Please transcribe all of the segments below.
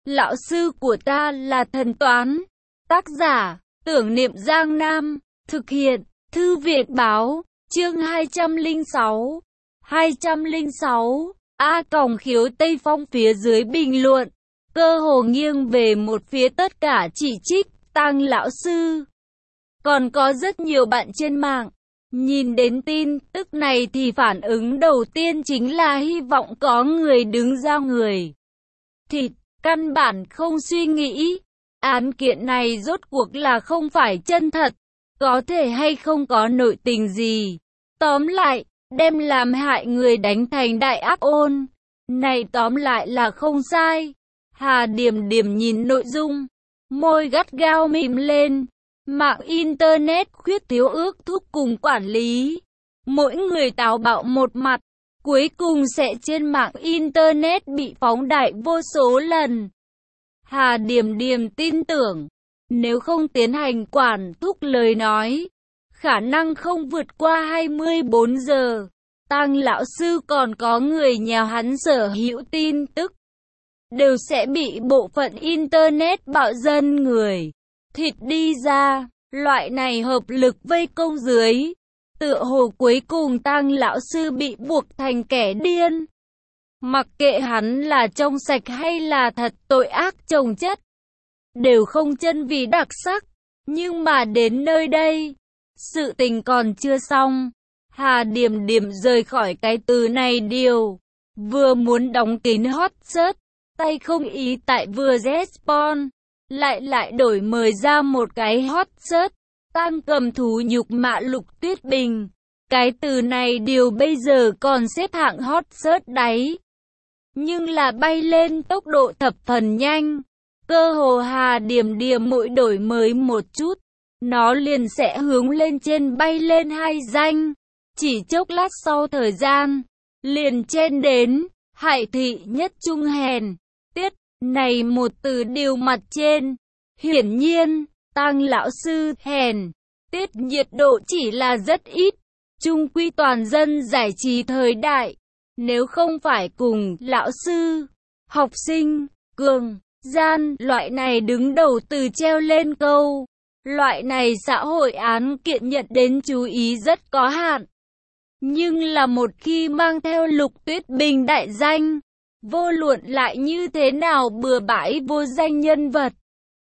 Lão sư của ta là thần toán. Tác giả, Tưởng Niệm Giang Nam. Thực hiện, Thư viện báo, chương 206. 206. Khiếu Tây Phong phía dưới bình luận. Cơ hồ nghiêng về một phía, tất cả chỉ trích Tăng lão sư. Còn có rất nhiều bạn trên mạng nhìn đến tin tức này thì phản ứng đầu tiên chính là hy vọng có người đứng ra người thịt, căn bản không suy nghĩ án kiện này rốt cuộc là không phải chân thật, có thể hay không có nội tình gì. Tóm lại, đem làm hại người đánh thành đại ác ôn. Này tóm lại là không sai. Hà Điểm Điểm nhìn nội dung, môi gắt gao mím lên. Mạng Internet khuyết thiếu ước thúc cùng quản lý. Mỗi người táo bạo một mặt, cuối cùng sẽ trên mạng Internet bị phóng đại vô số lần. Hà Điểm Điểm tin tưởng, nếu không tiến hành quản thúc lời nói, khả năng không vượt qua 24 giờ, Tăng lão sư còn có người nhà hắn sở hữu tin tức, đều sẽ bị bộ phận Internet bạo dân người thịt đi ra. Loại này hợp lực vây công dưới, tựa hồ cuối cùng Tăng lão sư bị buộc thành kẻ điên. Mặc kệ hắn là trong sạch hay là thật tội ác chồng chất, đều không chân vì đặc sắc. Nhưng mà đến nơi đây, sự tình còn chưa xong. Hà Điểm Điểm rời khỏi cái từ này điều, vừa muốn đóng kín hot search, tay không ý tại vừa respawn, lại đổi mời ra một cái hot search. Tăng cầm thú nhục mạ Lục Tuyết Bình. Cái từ này điều bây giờ còn xếp hạng hot search đáy, nhưng là bay lên tốc độ thập phần nhanh. Cơ hồ Hà Điểm Điểm mỗi đổi mới một chút, nó liền sẽ hướng lên trên bay lên 2 danh. Chỉ chốc lát sau thời gian, liền trên đến Hải Thị Nhất Trung hèn tiết này một từ điều mặt trên. Hiển nhiên, Tăng lão sư hèn tiết nhiệt độ chỉ là rất ít. Trung quy toàn dân giải trí thời đại, nếu không phải cùng lão sư, học sinh, cường, gian loại này đứng đầu từ treo lên câu, loại này xã hội án kiện nhận đến chú ý rất có hạn. Nhưng là một khi mang theo Lục Tuyết Bình đại danh, vô luận lại như thế nào bừa bãi vô danh nhân vật,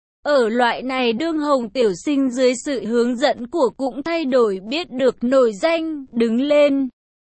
ở loại này đương hồng tiểu sinh dưới sự hướng dẫn của cũng thay đổi biết được nổi danh, đứng lên.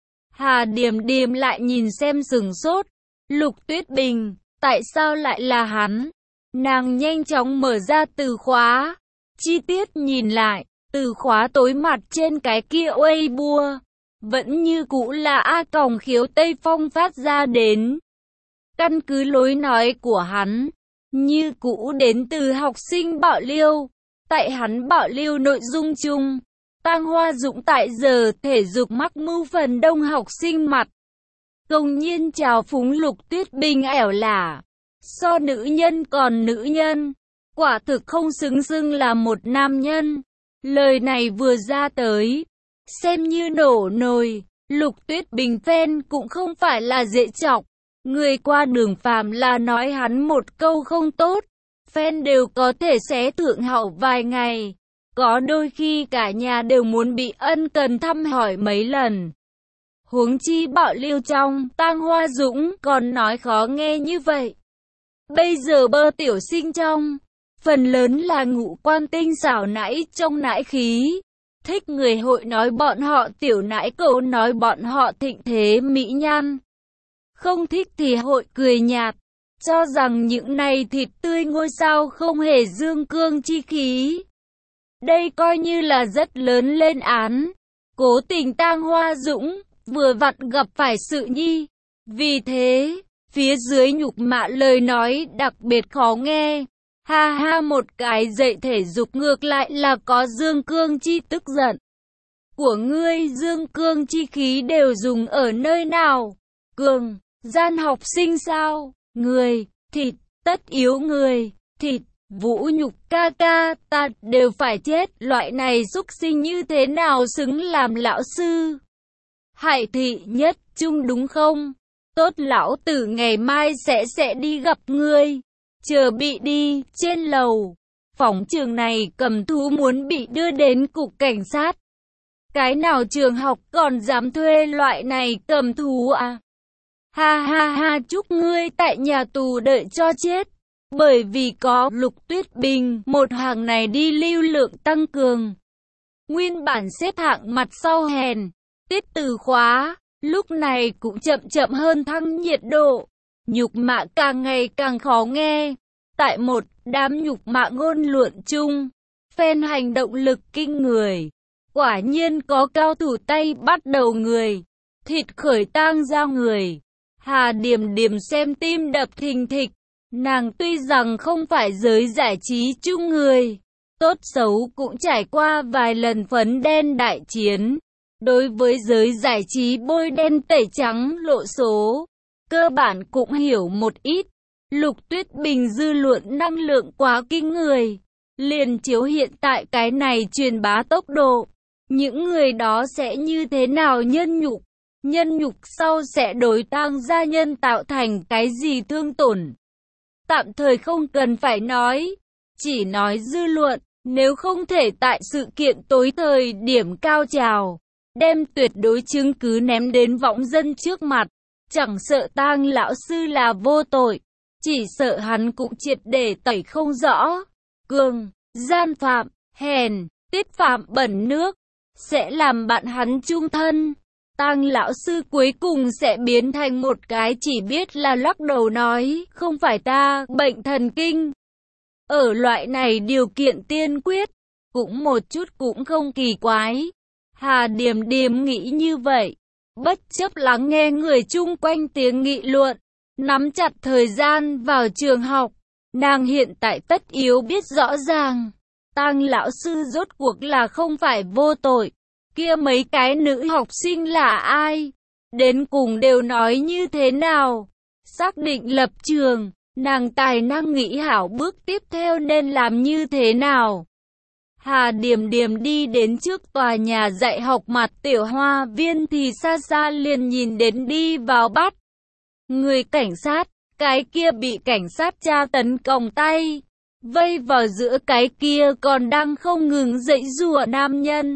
Hà Điểm Điểm lại nhìn xem sừng sốt. Lục Tuyết Bình, tại sao lại là hắn? Nàng nhanh chóng mở ra từ khóa. Chi tiết nhìn lại, từ khóa tối mặt trên cái kia Weibo vẫn như cũ là Khiếu Tây Phong phát ra đến. Căn cứ lối nói của hắn, như cũ đến từ học sinh bạo liêu. Tại hắn bạo liêu nội dung chung, Tăng Hoa Dũng tại giờ thể dục mắc mưu phần đông học sinh mặt công nhiên chào phúng Lục Tuyết Bình ẻo lả, so nữ nhân còn nữ nhân, quả thực không xứng là một nam nhân. Lời này vừa ra tới, xem như nổ nồi. Lục Tuyết Bình fan cũng không phải là dễ chọc. Người qua đường phàm là nói hắn một câu không tốt, fan đều có thể xé thượng hậu vài ngày. Có đôi khi cả nhà đều muốn bị ân cần thăm hỏi mấy lần. Huống chi bạo liêu trong, Tăng Hoa Dũng còn nói khó nghe như vậy. Bây giờ bơ tiểu sinh trong, phần lớn là ngũ quan tinh xảo nãi trong nãi khí. Thích người hội nói bọn họ tiểu nãi cậu, nói bọn họ thịnh thế mỹ nhan. Không thích thì hội cười nhạt, cho rằng những này thịt tươi ngôi sao không hề dương cương chi khí. Đây coi như là rất lớn lên án. Cố tình Tăng Hoa Dũng vừa vặn gặp phải sự nhi. Vì thế, phía dưới nhục mạ lời nói đặc biệt khó nghe. Ha ha, một cái dạy thể dục ngược lại là có dương cương chi tức giận. Của ngươi dương cương chi khí đều dùng ở nơi nào? Cường, gian học sinh sao? Người, thịt, tất yếu người, thịt, vũ nhục ca ca, ta đều phải chết. Loại này xúc sinh như thế nào xứng làm lão sư? Hải Thị Nhất Trung đúng không? Tốt, lão tử ngày mai sẽ đi gặp ngươi. chờ bị đi, trên lầu. Phóng trường này cầm thú muốn bị đưa đến cục cảnh sát. Cái nào trường học còn dám thuê loại này cầm thú à? Ha ha ha, chúc ngươi tại nhà tù đợi cho chết. Bởi vì có Lục Tuyết Bình, một hàng này đi lưu lượng tăng cường. Nguyên bản xếp hạng mặt sau hèn, tiết từ khóa, lúc này cũng chậm chậm hơn thăng nhiệt độ. Nhục mạ càng ngày càng khó nghe. Tại một đám nhục mạ ngôn luận chung, fan hành động lực kinh người. Quả nhiên có cao thủ tay bắt đầu người, thịt khởi tang ra người. Hà Điềm Điềm xem tim đập thình thịch. Nàng tuy rằng không phải giới giải trí chung người, tốt xấu cũng trải qua vài lần phấn đen đại chiến. Đối với giới giải trí bôi đen tẩy trắng lộ số, cơ bản cũng hiểu một ít. Lục Tuyết Bình dư luận năng lượng quá kinh người, liền chiếu hiện tại cái này truyền bá tốc độ. Những người đó sẽ như thế nào nhân nhục sau sẽ đối tang gia nhân tạo thành cái gì thương tổn. Tạm thời không cần phải nói, chỉ nói dư luận, nếu không thể tại sự kiện tối thời điểm cao trào, đem tuyệt đối chứng cứ ném đến võng dân trước mặt, chẳng sợ tang lão sư là vô tội, chỉ sợ hắn cũng triệt để tẩy không rõ. Cường, gian phạm, hèn, tiết phạm bẩn nước, sẽ làm bạn hắn chung thân. Tang lão sư cuối cùng sẽ biến thành một cái chỉ biết là lắc đầu nói, không phải ta, bệnh thần kinh. Ở loại này điều kiện tiên quyết, cũng một chút cũng không kỳ quái. Hà Điềm Điềm nghĩ như vậy, bất chấp lắng nghe người chung quanh tiếng nghị luận, nắm chặt thời gian vào trường học. Nàng hiện tại tất yếu biết rõ ràng, Tang lão sư rốt cuộc là không phải vô tội. Kia mấy cái nữ học sinh là ai? Đến cùng đều nói như thế nào? Xác định lập trường, nàng tài năng nghĩ hảo bước tiếp theo nên làm như thế nào? Hà Điềm Điềm đi đến trước tòa nhà dạy học mặt tiểu hoa viên thì xa xa liền nhìn đến đi vào bắt người cảnh sát, cái kia bị cảnh sát tra tấn còng tay, vây vào giữa cái kia còn đang không ngừng giãy giụa nam nhân.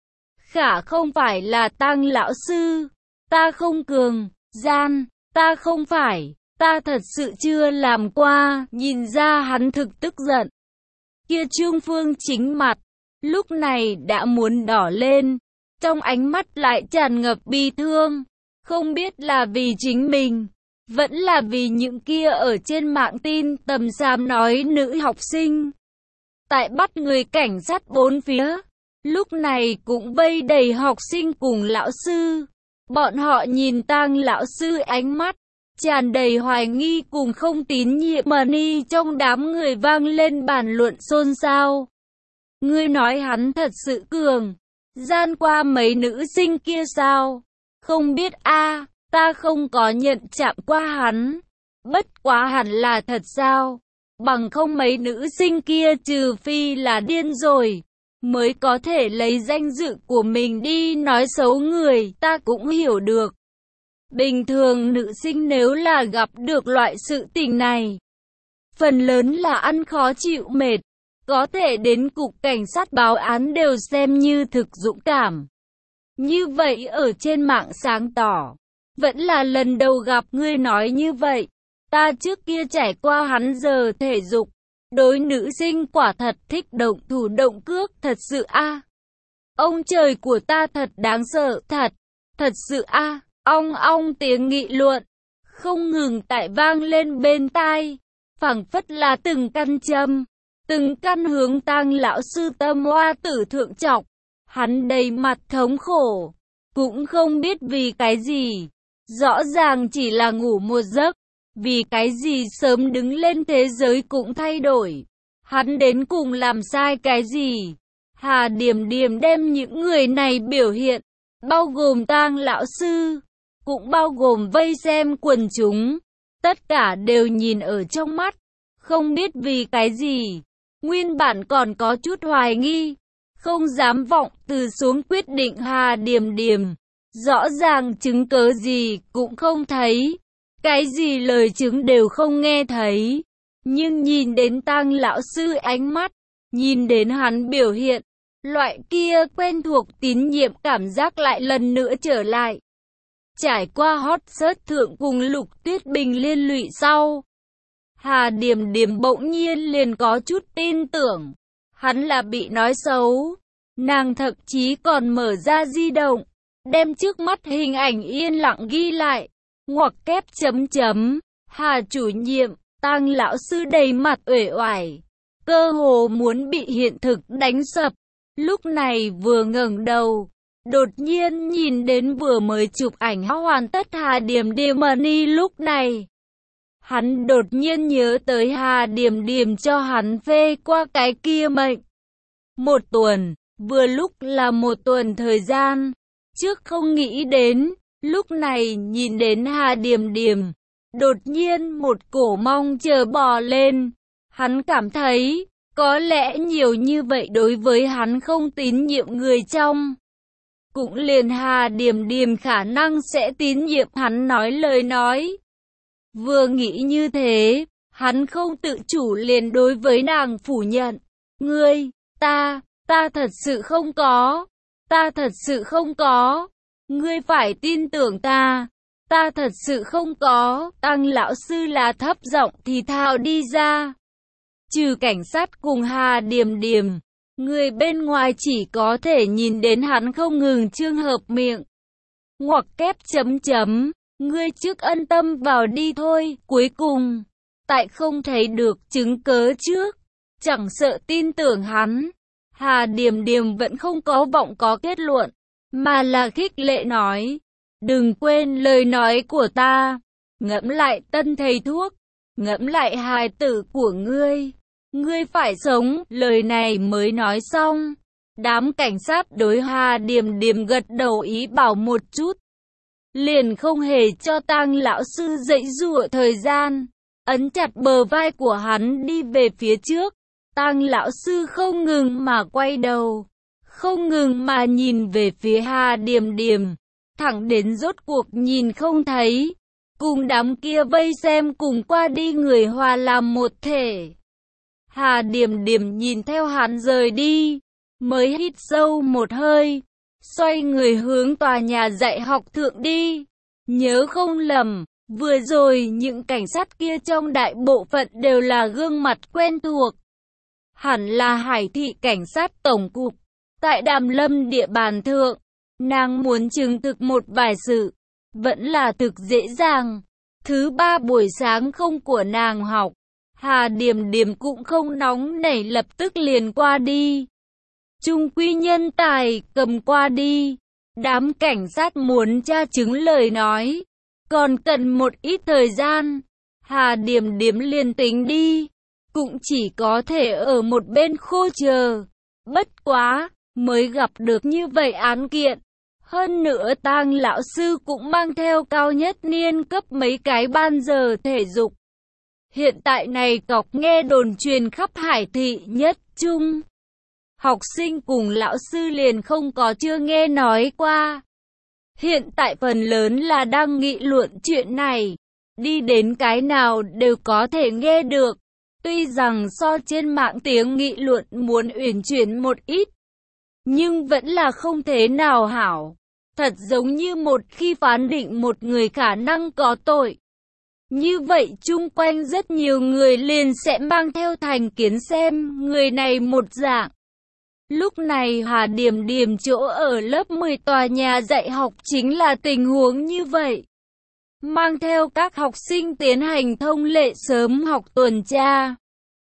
Khả không phải là Tang lão sư, ta không cường, gian, ta không phải, ta thật sự chưa làm qua, nhìn ra hắn thực tức giận. Kia Trương Phương Chính mặt, lúc này đã muốn đỏ lên, trong ánh mắt lại tràn ngập bi thương, không biết là vì chính mình, vẫn là vì những kia ở trên mạng tin tầm xàm nói nữ học sinh. Tại bắt người cảnh sát bốn phía, lúc này cũng vây đầy học sinh cùng lão sư. Bọn họ nhìn Tang lão sư ánh mắt tràn đầy hoài nghi cùng không tín nhiệm. Mani trong đám người vang lên bàn luận xôn xao. Ngươi nói hắn thật sự cường, gian qua mấy nữ sinh kia sao? Không biết a, ta không có nhận chạm qua hắn. Bất quá hẳn là thật sao? Bằng không mấy nữ sinh kia trừ phi là điên rồi, mới có thể lấy danh dự của mình đi nói xấu người, ta cũng hiểu được. Bình thường nữ sinh nếu là gặp được loại sự tình này, phần lớn là ăn khó chịu mệt, có thể đến cục cảnh sát báo án đều xem như thực dũng cảm. Như vậy ở trên mạng sáng tỏ, vẫn là lần đầu gặp ngươi nói như vậy. Ta trước kia trải qua hắn giờ thể dục, đối nữ sinh quả thật thích động thủ động cước thật sự a. Ông trời của ta thật đáng sợ, thật sự a. Ong ong tiếng nghị luận không ngừng tại vang lên bên tai, phảng phất là từng căn châm, từng căn hướng Tang lão sư tâm hoa tử thượng chọc. Hắn đầy mặt thống khổ, cũng không biết vì cái gì, rõ ràng chỉ là ngủ một giấc, vì cái gì sớm đứng lên thế giới cũng thay đổi. Hắn đến cùng làm sai cái gì? Hà Điềm Điềm đem những người này biểu hiện, bao gồm Tang lão sư, cũng bao gồm vây xem quần chúng, tất cả đều nhìn ở trong mắt, không biết vì cái gì. Nguyên bản còn có chút hoài nghi, không dám vọng từ xuống quyết định. Hà Điềm Điềm rõ ràng chứng cớ gì cũng không thấy, cái gì lời chứng đều không nghe thấy. Nhưng nhìn đến Tang lão sư ánh mắt, nhìn đến hắn biểu hiện, loại kia quen thuộc tín nhiệm cảm giác lại lần nữa trở lại. Trải qua hot search thượng cùng Lục Tuyết Bình liên lụy sau, Hà Điềm Điềm bỗng nhiên liền có chút tin tưởng, hắn là bị nói xấu. Nàng thậm chí còn mở ra di động, đem trước mắt hình ảnh yên lặng ghi lại, ngoặc kép chấm chấm, Hà chủ nhiệm, Tang lão sư đầy mặt uể oải, cơ hồ muốn bị hiện thực đánh sập. Lúc này vừa ngẩng đầu, đột nhiên nhìn đến vừa mới chụp ảnh hoàn tất Hà Điềm Điềm Money lúc này. Hắn đột nhiên nhớ tới Hà Điềm Điềm cho hắn phê qua cái kia mệnh. 1 tuần, vừa lúc là 1 tuần thời gian, trước không nghĩ đến, lúc này nhìn đến Hà Điềm Điềm, đột nhiên một cổ mong chờ bò lên. Hắn cảm thấy, có lẽ nhiều như vậy đối với hắn không tín nhiệm người trong. Cũng liền Hà Điềm Điềm khả năng sẽ tín nhiệm hắn nói lời nói. Vừa nghĩ như thế, hắn không tự chủ liền đối với nàng phủ nhận. Ngươi, ta thật sự không có. Ta thật sự không có. Ngươi phải tin tưởng ta. Ta thật sự không có. Tang lão sư là thấp giọng thì thào đi ra. Trừ cảnh sát cùng Hà Điềm Điềm, người bên ngoài chỉ có thể nhìn đến hắn không ngừng trương hợp miệng. Ngoặc kép chấm chấm, ngươi trước ân tâm vào đi thôi. Cuối cùng, tại không thấy được chứng cớ trước, chẳng sợ tin tưởng hắn, Hà Điềm Điềm vẫn không có vọng có kết luận, mà là khích lệ nói, đừng quên lời nói của ta, ngẫm lại tân thầy thuốc, ngẫm lại hài tử của ngươi. Ngươi phải sống, lời này mới nói xong. Đám cảnh sát đối Hà Điềm Điềm gật đầu ý bảo một chút. Liền không hề cho Tang lão sư giãy giụa thời gian. Ấn chặt bờ vai của hắn đi về phía trước. Tang lão sư không ngừng mà quay đầu. Không ngừng mà nhìn về phía Hà Điềm Điềm. Thẳng đến rốt cuộc nhìn không thấy. Cùng đám kia vây xem cùng qua đi người hòa làm một thể. Hà Điềm Điềm nhìn theo hắn rời đi, mới hít sâu một hơi, xoay người hướng tòa nhà dạy học thượng đi. Nhớ không lầm, vừa rồi những cảnh sát kia trong đại bộ phận đều là gương mặt quen thuộc. Hẳn là Hải thị cảnh sát tổng cục, tại Đàm Lâm địa bàn thượng. Nàng muốn chứng thực một vài sự, vẫn là thực dễ dàng. Thứ 3 buổi sáng không của nàng học. Hà Điềm Điềm cũng không nóng nảy lập tức liền qua đi. Trung quy nhân tài, cầm qua đi. Đám cảnh sát muốn tra chứng lời nói. Còn cần một ít thời gian. Hà Điềm Điềm liền tính đi. Cũng chỉ có thể ở một bên khô chờ. Bất quá, mới gặp được như vậy án kiện. Hơn nữa Tang lão sư cũng mang theo cao nhất niên cấp mấy cái ban giờ thể dục. Hiện tại này cọc nghe đồn truyền khắp Hải thị nhất trung. Học sinh cùng lão sư liền không có chưa nghe nói qua. Hiện tại phần lớn là đang nghị luận chuyện này. Đi đến cái nào đều có thể nghe được. Tuy rằng so trên mạng tiếng nghị luận muốn uyển chuyển một ít. Nhưng vẫn là không thế nào hảo. Thật giống như một khi phán định một người khả năng có tội. Như vậy chung quanh rất nhiều người liền sẽ mang theo thành kiến xem người này một dạng. Lúc này Hà Điềm Điềm chỗ ở lớp 10 tòa nhà dạy học chính là tình huống như vậy. Mang theo các học sinh tiến hành thông lệ sớm học tuần tra.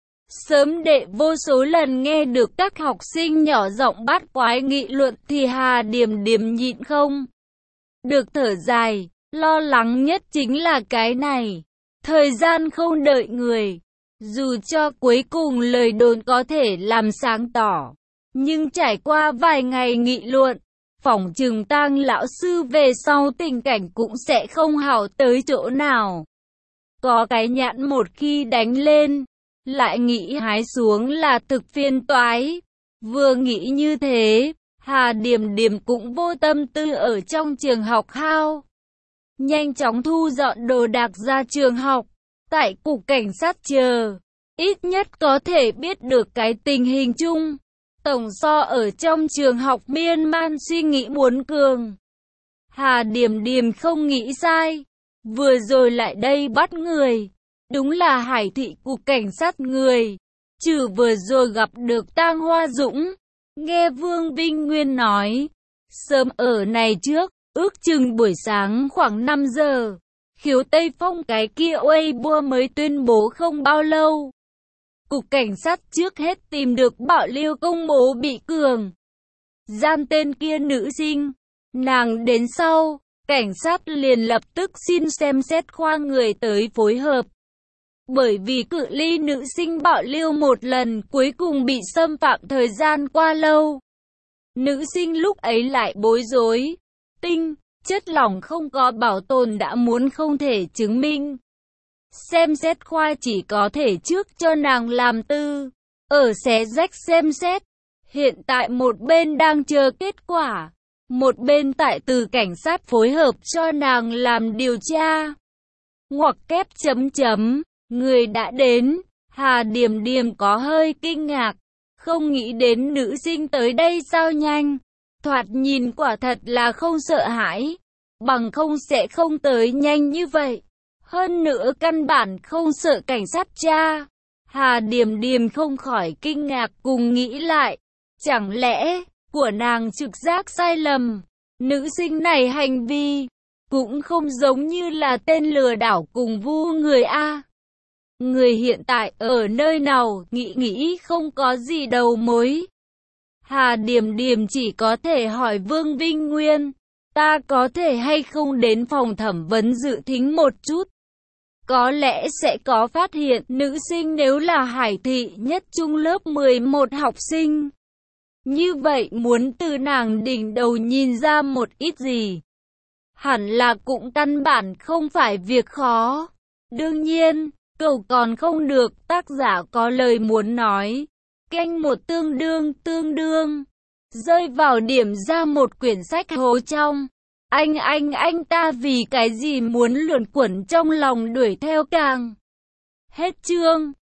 Sớm đệ vô số lần nghe được các học sinh nhỏ giọng bát quái nghị luận thì Hà Điềm Điềm nhịn không được thở dài. Lo lắng nhất chính là cái này. Thời gian không đợi người. Dù cho cuối cùng lời đồn có thể làm sáng tỏ. Nhưng trải qua vài ngày nghị luận, phỏng chừng Tang lão sư về sau tình cảnh cũng sẽ không hảo tới chỗ nào. Có cái nhãn một khi đánh lên, lại nghĩ hái xuống là thực phiền toái. Vừa nghĩ như thế, Hà Điềm Điềm cũng vô tâm tư ở trong trường học hao. Nhanh chóng thu dọn đồ đạc ra trường học, tại cục cảnh sát chờ. ít nhất có thể biết được cái tình hình chung. Tổng so ở trong trường học miên man suy nghĩ muốn cường. Hà Điềm Điềm không nghĩ sai. Vừa rồi lại đây bắt người. Đúng là Hải thị cục cảnh sát người. Trừ vừa rồi gặp được Tang Hoa Dũng. Nghe Vương Vinh Nguyên nói. Sớm ở này trước, ước chừng buổi sáng khoảng 5 giờ. Khiếu Tây Phong cái kia Weibo mới tuyên bố không bao lâu. Cục cảnh sát trước hết tìm được Bảo Liêu công bố bị cường gian tên kia nữ sinh. Nàng đến sau, cảnh sát liền lập tức xin xem xét khoa người tới phối hợp. Bởi vì cự ly nữ sinh Bảo Liêu một lần cuối cùng bị xâm phạm thời gian qua lâu. Nữ sinh lúc ấy lại bối rối. Tinh, chất lỏng không có bảo tồn đã muốn không thể chứng minh. Xem xét khoa chỉ có thể trước cho nàng làm tư. Ở xé rách xem xét. Hiện tại một bên đang chờ kết quả. Một bên tại từ cảnh sát phối hợp cho nàng làm điều tra. Ngoặc kép chấm chấm. Người đã đến. Hà Điềm Điềm có hơi kinh ngạc. Không nghĩ đến nữ sinh tới đây sao nhanh. Thoạt nhìn quả thật là không sợ hãi. Bằng không sẽ không tới nhanh như vậy. Hơn nữa căn bản không sợ cảnh sát tra. Hà Điềm Điềm không khỏi kinh ngạc cùng nghĩ lại. Chẳng lẽ, của nàng trực giác sai lầm. Nữ sinh này hành vi, cũng không giống như là tên lừa đảo cùng vu người A. Người hiện tại ở nơi nào, nghĩ không có gì đầu mối. Hà Điềm Điềm chỉ có thể hỏi Vương Vinh Nguyên. Ta có thể hay không đến phòng thẩm vấn dự thính một chút? Có lẽ sẽ có phát hiện nữ sinh nếu là Hải thị nhất trung lớp 11 học sinh. Như vậy muốn từ nàng đỉnh đầu nhìn ra một ít gì? Hẳn là cũng căn bản không phải việc khó. Đương nhiên, cầu còn không được, tác giả có lời muốn nói. Canh một tương đương. Rơi vào điểm ra một quyển sách hố trong. Anh ta vì cái gì muốn luẩn quẩn trong lòng đuổi theo càng. Hết chương.